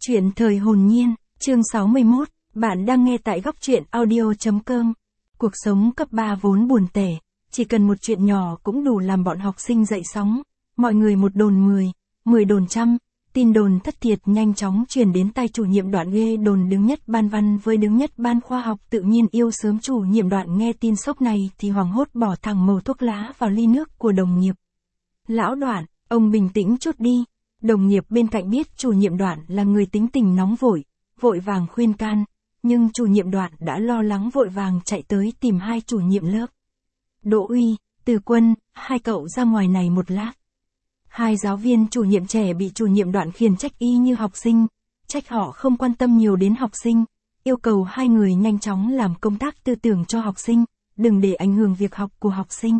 Chuyện thời hồn nhiên, chương 61, bạn đang nghe tại góc truyện audio.com. Cuộc sống cấp 3 vốn buồn tẻ, chỉ cần một chuyện nhỏ cũng đủ làm bọn học sinh dậy sóng. Mọi người một đồn 10, 10 đồn trăm, tin đồn thất thiệt nhanh chóng truyền đến tay chủ nhiệm đoạn ghê đồn đứng nhất ban văn với đứng nhất ban khoa học tự nhiên yêu sớm. Chủ nhiệm đoạn nghe tin sốc này thì hoảng hốt bỏ thẳng mẩu thuốc lá vào ly nước của đồng nghiệp. Lão Đoạn, ông bình tĩnh chút đi. Đồng nghiệp bên cạnh biết chủ nhiệm Đoạn là người tính tình nóng vội, vội vàng khuyên can, nhưng chủ nhiệm Đoạn đã lo lắng vội vàng chạy tới tìm hai chủ nhiệm lớp. Đỗ Uy, Từ Quân, hai cậu ra ngoài này một lát. Hai giáo viên chủ nhiệm trẻ bị chủ nhiệm Đoạn khiển trách y như học sinh, trách họ không quan tâm nhiều đến học sinh, yêu cầu hai người nhanh chóng làm công tác tư tưởng cho học sinh, đừng để ảnh hưởng việc học của học sinh.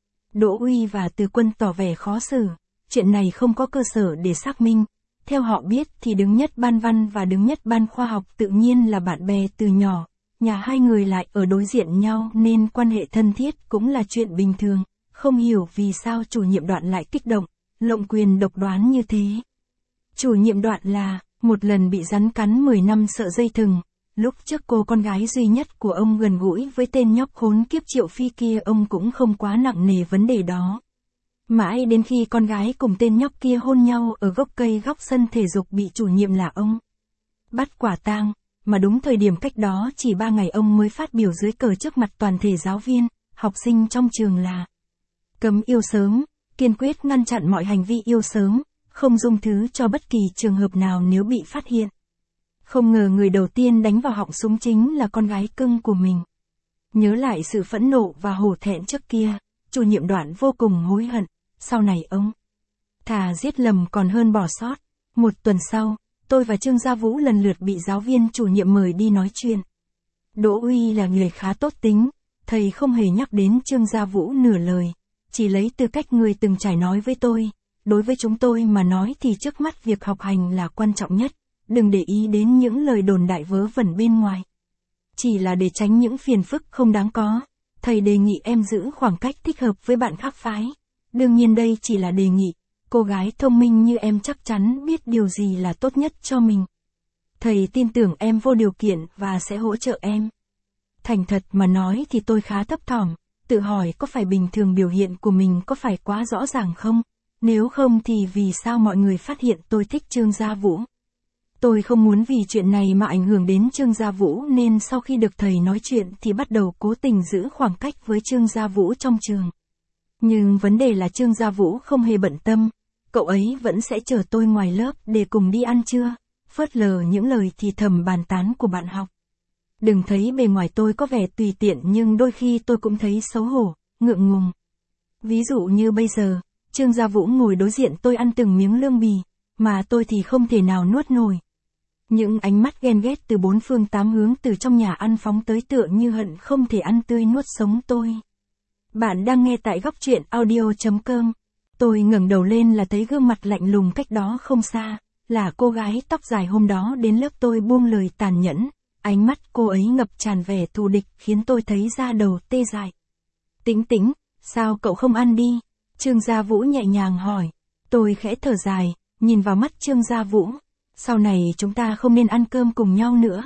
Đỗ Uy và Từ Quân tỏ vẻ khó xử. Chuyện này không có cơ sở để xác minh. Theo họ biết thì đứng nhất ban văn và đứng nhất ban khoa học tự nhiên là bạn bè từ nhỏ. Nhà hai người lại ở đối diện nhau nên quan hệ thân thiết cũng là chuyện bình thường. Không hiểu vì sao chủ nhiệm Đoạn lại kích động, lộng quyền độc đoán như thế. Chủ nhiệm Đoạn là, một lần bị rắn cắn 10 năm sợ dây thừng. Lúc trước cô con gái duy nhất của ông gần gũi với tên nhóc khốn kiếp Triệu Phi kia, ông cũng không quá nặng nề vấn đề đó. Mãi đến khi con gái cùng tên nhóc kia hôn nhau ở gốc cây góc sân thể dục bị chủ nhiệm là ông bắt quả tang, mà đúng thời điểm cách đó chỉ 3 ngày ông mới phát biểu dưới cờ trước mặt toàn thể giáo viên, học sinh trong trường là cấm yêu sớm, kiên quyết ngăn chặn mọi hành vi yêu sớm, không dung thứ cho bất kỳ trường hợp nào nếu bị phát hiện. Không ngờ người đầu tiên đánh vào họng súng chính là con gái cưng của mình. Nhớ lại sự phẫn nộ và hổ thẹn trước kia, chủ nhiệm Đoạn vô cùng hối hận. Sau này ông thà giết lầm còn hơn bỏ sót. Một tuần sau, tôi và Trương Gia Vũ lần lượt bị giáo viên chủ nhiệm mời đi nói chuyện. Đỗ Uy là người khá tốt tính, thầy không hề nhắc đến Trương Gia Vũ nửa lời, chỉ lấy tư cách người từng trải nói với tôi. Đối với chúng tôi mà nói thì trước mắt việc học hành là quan trọng nhất, đừng để ý đến những lời đồn đại vớ vẩn bên ngoài. Chỉ là để tránh những phiền phức không đáng có, thầy đề nghị em giữ khoảng cách thích hợp với bạn khác phái. Đương nhiên đây chỉ là đề nghị, cô gái thông minh như em chắc chắn biết điều gì là tốt nhất cho mình. Thầy tin tưởng em vô điều kiện và sẽ hỗ trợ em. Thành thật mà nói thì tôi khá thấp thỏm, tự hỏi có phải bình thường biểu hiện của mình có phải quá rõ ràng không? Nếu không thì vì sao mọi người phát hiện tôi thích Trương Gia Vũ? Tôi không muốn vì chuyện này mà ảnh hưởng đến Trương Gia Vũ nên sau khi được thầy nói chuyện thì bắt đầu cố tình giữ khoảng cách với Trương Gia Vũ trong trường. Nhưng vấn đề là Trương Gia Vũ không hề bận tâm, cậu ấy vẫn sẽ chờ tôi ngoài lớp để cùng đi ăn trưa, phớt lờ những lời thì thầm bàn tán của bạn học. Đừng thấy bề ngoài tôi có vẻ tùy tiện nhưng đôi khi tôi cũng thấy xấu hổ, ngượng ngùng. Ví dụ như bây giờ, Trương Gia Vũ ngồi đối diện tôi ăn từng miếng lương bì, mà tôi thì không thể nào nuốt nổi. Những ánh mắt ghen ghét từ bốn phương tám hướng từ trong nhà ăn phóng tới tựa như hận không thể ăn tươi nuốt sống tôi. Bạn đang nghe tại góc truyện audio.com. Tôi ngẩng đầu lên là thấy gương mặt lạnh lùng cách đó không xa, là cô gái tóc dài hôm đó đến lớp tôi buông lời tàn nhẫn, ánh mắt cô ấy ngập tràn vẻ thù địch khiến tôi thấy da đầu tê dại. Tĩnh Tĩnh, sao cậu không ăn đi? Trương Gia Vũ nhẹ nhàng hỏi. Tôi khẽ thở dài, nhìn vào mắt Trương Gia Vũ. Sau này chúng ta không nên ăn cơm cùng nhau nữa.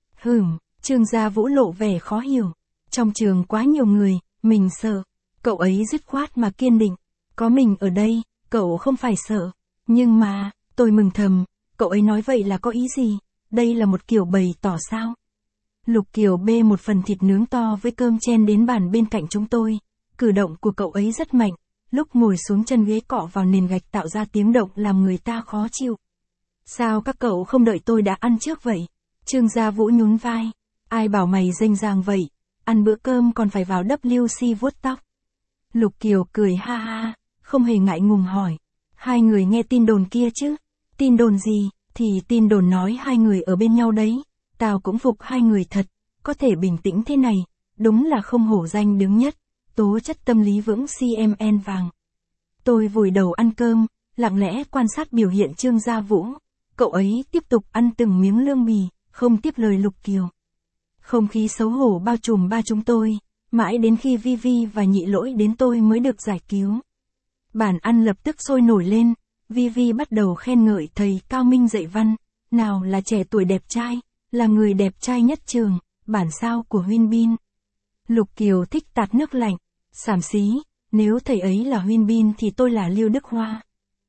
Trương Gia Vũ lộ vẻ khó hiểu. Trong trường quá nhiều người, mình sợ. Cậu ấy dứt khoát mà kiên định. Có mình ở đây, cậu không phải sợ. Nhưng mà, tôi mừng thầm, cậu ấy nói vậy là có ý gì? Đây là một kiểu bày tỏ sao? Lục Kiều bê một phần thịt nướng to với cơm chen đến bàn bên cạnh chúng tôi. Cử động của cậu ấy rất mạnh. Lúc ngồi xuống chân ghế cọ vào nền gạch tạo ra tiếng động làm người ta khó chịu. Sao các cậu không đợi tôi đã ăn trước vậy? Trương Gia Vũ nhún vai. Ai bảo mày rênh ràng vậy? Ăn bữa cơm còn phải vào WC vuốt tóc. Lục Kiều cười ha ha, không hề ngại ngùng hỏi. Hai người nghe tin đồn kia chứ? Tin đồn gì? Thì tin đồn nói hai người ở bên nhau đấy. Tao cũng phục hai người thật, có thể bình tĩnh thế này. Đúng là không hổ danh đứng nhất, tố chất tâm lý vững CMN vàng. Tôi vùi đầu ăn cơm, lặng lẽ quan sát biểu hiện Trương Gia Vũ. Cậu ấy tiếp tục ăn từng miếng lương bì, không tiếp lời Lục Kiều. Không khí xấu hổ bao trùm ba chúng tôi, mãi đến khi Vi Vi và Nhị Lỗi đến tôi mới được giải cứu. Bàn ăn lập tức sôi nổi lên, Vi Vi bắt đầu khen ngợi thầy cao minh dạy văn, nào là trẻ tuổi đẹp trai, là người đẹp trai nhất trường, bản sao của Huyên Bin. Lục Kiều thích tạt nước lạnh, xàm xí, nếu thầy ấy là Huyên Bin thì tôi là Lưu Đức Hoa.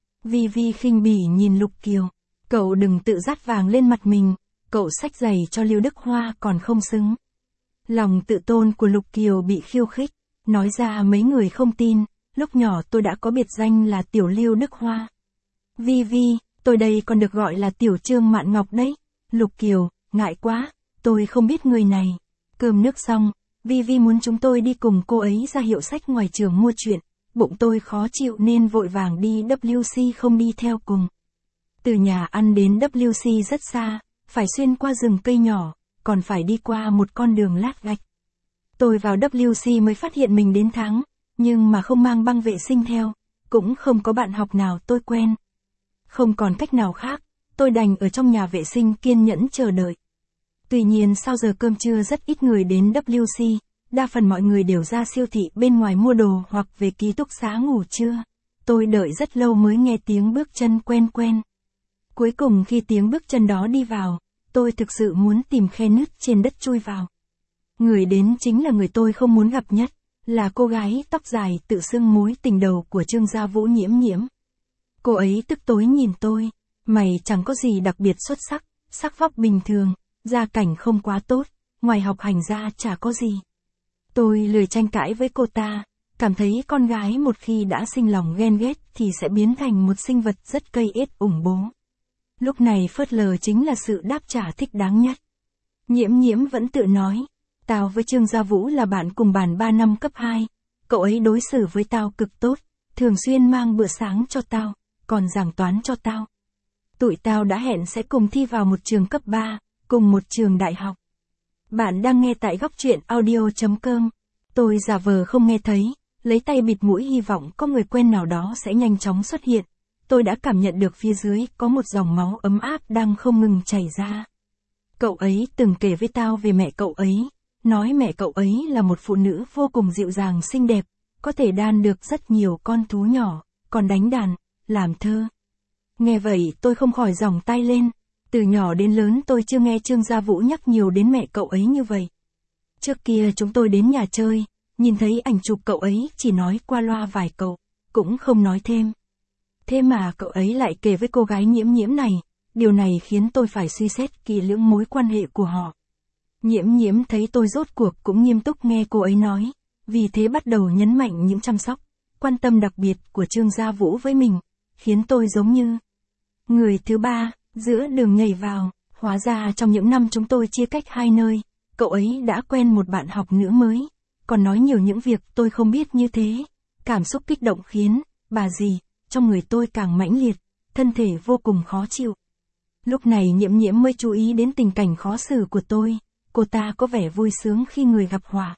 Vi Vi khinh bỉ nhìn Lục Kiều, cậu đừng tự dát vàng lên mặt mình, cậu xách giày cho Lưu Đức Hoa còn không xứng. Lòng tự tôn của Lục Kiều bị khiêu khích, nói ra mấy người không tin, lúc nhỏ tôi đã có biệt danh là Tiểu Lưu Đức Hoa. Vi Vi, tôi đây còn được gọi là Tiểu Trương Mạn Ngọc đấy. Lục Kiều, ngại quá, tôi không biết người này. Cơm nước xong, Vi Vi muốn chúng tôi đi cùng cô ấy ra hiệu sách ngoài trường mua chuyện, bụng tôi khó chịu nên vội vàng đi WC không đi theo cùng. Từ nhà ăn đến WC rất xa, phải xuyên qua rừng cây nhỏ, còn phải đi qua một con đường lát gạch. Tôi vào WC mới phát hiện mình đến tháng, nhưng mà không mang băng vệ sinh theo, cũng không có bạn học nào tôi quen. Không còn cách nào khác, tôi đành ở trong nhà vệ sinh kiên nhẫn chờ đợi. Tuy nhiên sau giờ cơm trưa rất ít người đến WC, đa phần mọi người đều ra siêu thị bên ngoài mua đồ hoặc về ký túc xá ngủ trưa. Tôi đợi rất lâu mới nghe tiếng bước chân quen quen. Cuối cùng khi tiếng bước chân đó đi vào, tôi thực sự muốn tìm khe nứt trên đất chui vào. Người đến chính là người tôi không muốn gặp nhất, là cô gái tóc dài tự xưng mối tình đầu của Trương Gia Vũ Nhiễm Nhiễm. Cô ấy tức tối nhìn tôi, mày chẳng có gì đặc biệt xuất sắc, sắc vóc bình thường, gia cảnh không quá tốt, ngoài học hành ra chả có gì. Tôi lười tranh cãi với cô ta, cảm thấy con gái một khi đã sinh lòng ghen ghét thì sẽ biến thành một sinh vật rất cây ết ủng bố. Lúc này phớt lờ chính là sự đáp trả thích đáng nhất. Nhiễm Nhiễm vẫn tự nói, tao với Trương Gia Vũ là bạn cùng bàn 3 năm cấp 2, cậu ấy đối xử với tao cực tốt, thường xuyên mang bữa sáng cho tao, còn giảng toán cho tao. Tụi tao đã hẹn sẽ cùng thi vào một trường cấp 3, cùng một trường đại học. Bạn đang nghe tại góc truyện audio.com. Tôi giả vờ không nghe thấy, lấy tay bịt mũi hy vọng có người quen nào đó sẽ nhanh chóng xuất hiện. Tôi đã cảm nhận được phía dưới có một dòng máu ấm áp đang không ngừng chảy ra. Cậu ấy từng kể với tao về mẹ cậu ấy, nói mẹ cậu ấy là một phụ nữ vô cùng dịu dàng xinh đẹp, có thể đan được rất nhiều con thú nhỏ, còn đánh đàn, làm thơ. Nghe vậy tôi không khỏi giòng tay lên, từ nhỏ đến lớn tôi chưa nghe Trương Gia Vũ nhắc nhiều đến mẹ cậu ấy như vậy. Trước kia chúng tôi đến nhà chơi, nhìn thấy ảnh chụp cậu ấy chỉ nói qua loa vài câu, cũng không nói thêm. Thế mà cậu ấy lại kể với cô gái Nhiễm Nhiễm này, điều này khiến tôi phải suy xét kỹ lưỡng mối quan hệ của họ. Nhiễm Nhiễm thấy tôi rốt cuộc cũng nghiêm túc nghe cô ấy nói, vì thế bắt đầu nhấn mạnh những chăm sóc, quan tâm đặc biệt của Trương Gia Vũ với mình, khiến tôi giống như người thứ ba, giữa đường nhảy vào. Hóa ra trong những năm chúng tôi chia cách hai nơi, cậu ấy đã quen một bạn học nữ mới, còn nói nhiều những việc tôi không biết như thế. Cảm xúc kích động khiến, bà dì, trong người tôi càng mãnh liệt, thân thể vô cùng khó chịu. Lúc này Nhiễm Nhiễm mới chú ý đến tình cảnh khó xử của tôi, cô ta có vẻ vui sướng khi người gặp họa.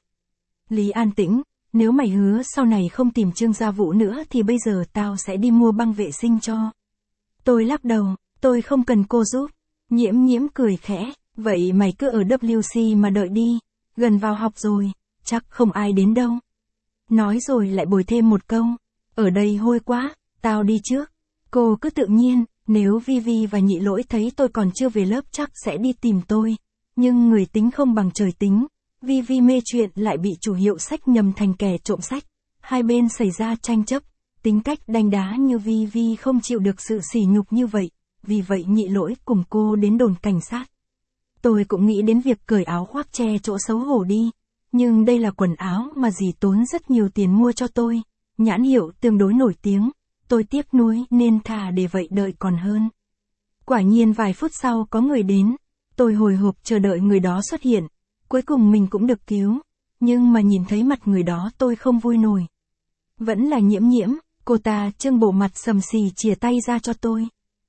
Lý An Tĩnh, nếu mày hứa sau này không tìm Trương Gia Vũ nữa thì bây giờ tao sẽ đi mua băng vệ sinh cho. Tôi lắc đầu, tôi không cần cô giúp. Nhiễm Nhiễm cười khẽ, vậy mày cứ ở WC mà đợi đi, gần vào học rồi, chắc không ai đến đâu. Nói rồi lại bồi thêm một câu, ở đây hôi quá, tao đi trước. Cô cứ tự nhiên, nếu Vi Vi và Nhị Lỗi thấy tôi còn chưa về lớp chắc sẽ đi tìm tôi. Nhưng người tính không bằng trời tính, Vi Vi mê chuyện lại bị chủ hiệu sách nhầm thành kẻ trộm sách. Hai bên xảy ra tranh chấp, tính cách đanh đá như Vi Vi không chịu được sự sỉ nhục như vậy, vì vậy Nhị Lỗi cùng cô đến đồn cảnh sát. Tôi cũng nghĩ đến việc cởi áo khoác che chỗ xấu hổ đi, nhưng đây là quần áo mà dì tốn rất nhiều tiền mua cho tôi, nhãn hiệu tương đối nổi tiếng, tôi tiếc nuối nên thà để vậy đợi còn hơn. Quả nhiên vài phút sau có người đến, tôi hồi hộp chờ đợi người đó xuất hiện, cuối cùng mình cũng được cứu, nhưng mà nhìn thấy mặt người đó tôi không vui nổi. Vẫn là Nhiễm Nhiễm, cô ta trưng bộ mặt sầm xì chìa tay ra cho tôi.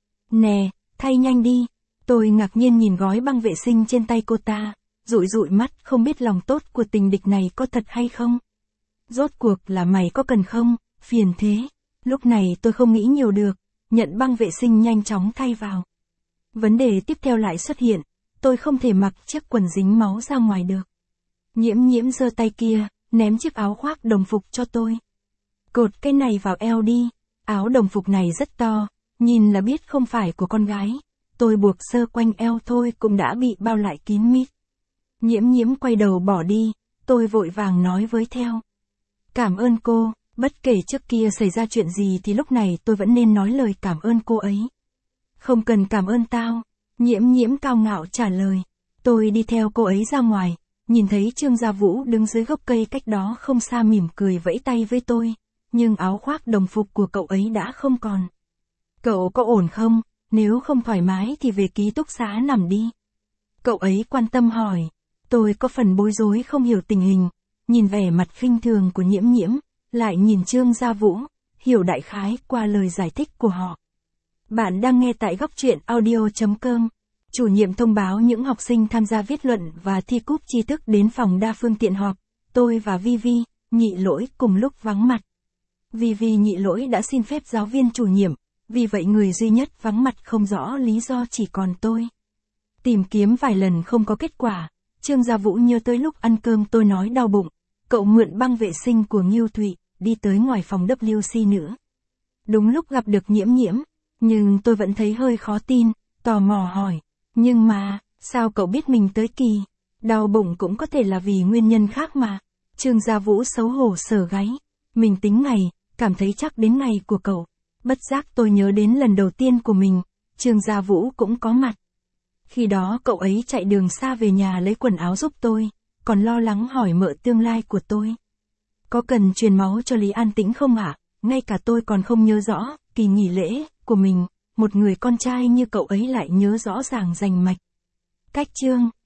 Nè, thay nhanh đi. Tôi ngạc nhiên nhìn gói băng vệ sinh trên tay cô ta, dụi dụi mắt không biết lòng tốt của tình địch này có thật hay không. Rốt cuộc là mày có cần không, phiền thế. Lúc này tôi không nghĩ nhiều được, nhận băng vệ sinh nhanh chóng thay vào. Vấn đề tiếp theo lại xuất hiện, tôi không thể mặc chiếc quần dính máu ra ngoài được. Nhiễm Nhiễm giơ tay kia, ném chiếc áo khoác đồng phục cho tôi. Cột cái này vào eo đi, áo đồng phục này rất to, nhìn là biết không phải của con gái. tôi buộc sơ quanh eo thôi cũng đã bị bao lại kín mít. Nhiễm Nhiễm quay đầu bỏ đi, tôi vội vàng nói với theo. Cảm ơn cô, bất kể trước kia xảy ra chuyện gì thì lúc này tôi vẫn nên nói lời cảm ơn cô ấy. Không cần cảm ơn tao, Nhiễm Nhiễm cao ngạo trả lời. Tôi đi theo cô ấy ra ngoài, nhìn thấy Trương Gia Vũ đứng dưới gốc cây cách đó không xa mỉm cười vẫy tay với tôi, nhưng áo khoác đồng phục của cậu ấy đã không còn. Cậu có ổn không? Nếu không thoải mái thì về ký túc xá nằm đi. Cậu ấy quan tâm hỏi. Tôi có phần bối rối không hiểu tình hình, nhìn vẻ mặt khinh thường của Nhiễm Nhiễm, lại nhìn Trương Gia Vũ, hiểu đại khái qua lời giải thích của họ. Bạn đang nghe tại góc truyện audio.com. Chủ nhiệm thông báo những học sinh tham gia viết luận và thi cúp tri thức đến phòng đa phương tiện họp. Tôi và Vi, Nhị Lỗi cùng lúc vắng mặt. Vi, Nhị Lỗi đã xin phép giáo viên chủ nhiệm, vì vậy người duy nhất vắng mặt không rõ lý do chỉ còn tôi. Tìm kiếm vài lần không có kết quả, Trương Gia Vũ nhớ tới lúc ăn cơm tôi nói đau bụng, cậu mượn băng vệ sinh của Ngưu Thụy, đi tới ngoài phòng WC nữa. Đúng lúc gặp được Nhiễm Nhiễm, nhưng tôi vẫn thấy hơi khó tin, tò mò hỏi. Nhưng mà, sao cậu biết mình tới kỳ? Đau bụng cũng có thể là vì nguyên nhân khác mà. Trương Gia Vũ xấu hổ sờ gáy. Mình tính ngày, cảm thấy chắc đến ngày của cậu. Bất giác tôi nhớ đến lần đầu tiên của mình, Trương Gia Vũ cũng có mặt. Khi đó cậu ấy chạy đường xa về nhà lấy quần áo giúp tôi, còn lo lắng hỏi mợ tương lai của tôi. Có cần truyền máu cho Lý An Tĩnh không ạ? Ngay cả tôi còn không nhớ rõ, kỳ nghỉ lễ của mình, một người con trai như cậu ấy lại nhớ rõ ràng rành mạch. Cách chương